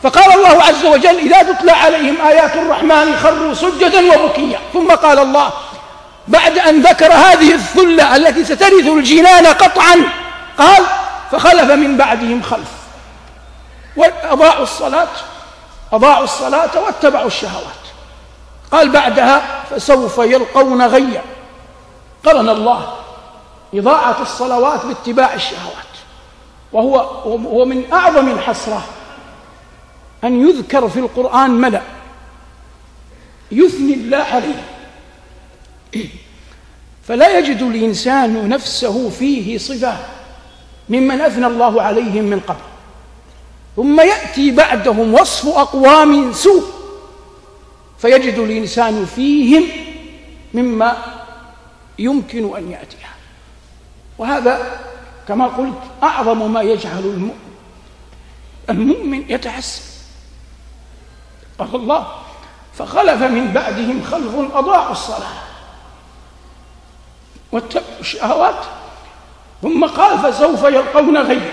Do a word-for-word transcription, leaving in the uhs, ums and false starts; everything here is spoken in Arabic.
فقال الله عز وجل: إذا تتلى عليهم آيات الرحمن خروا سجدا وبكيا. ثم قال الله بعد أن ذكر هذه الثلة التي سترث الجنان قطعا، قال: فخلف من بعدهم خلف وأضاعوا الصلاة أضاعوا الصلاة واتبعوا الشهوات. قال بعدها: فسوف يلقون غيا. قرن الله إضاعة الصلوات باتباع الشهوات، وهو هو من أعظم الحسرة أن يذكر في القرآن ملأ يثني الله عليه، فلا يجد الإنسان نفسه فيه صفة ممن أثنى الله عليهم من قبل، ثم يأتي بعدهم وصف أقوام سوء فيجد الإنسان فيهم مما يمكن أن يأتيها. وهذا كما قلت أعظم ما يجعل المؤمن المؤمن يتحسن. قال الله: فخلف من بعدهم خلف أضاعوا الصلاة واتبعوا الشهوات. ثم قال: فسوف يلقون غيا.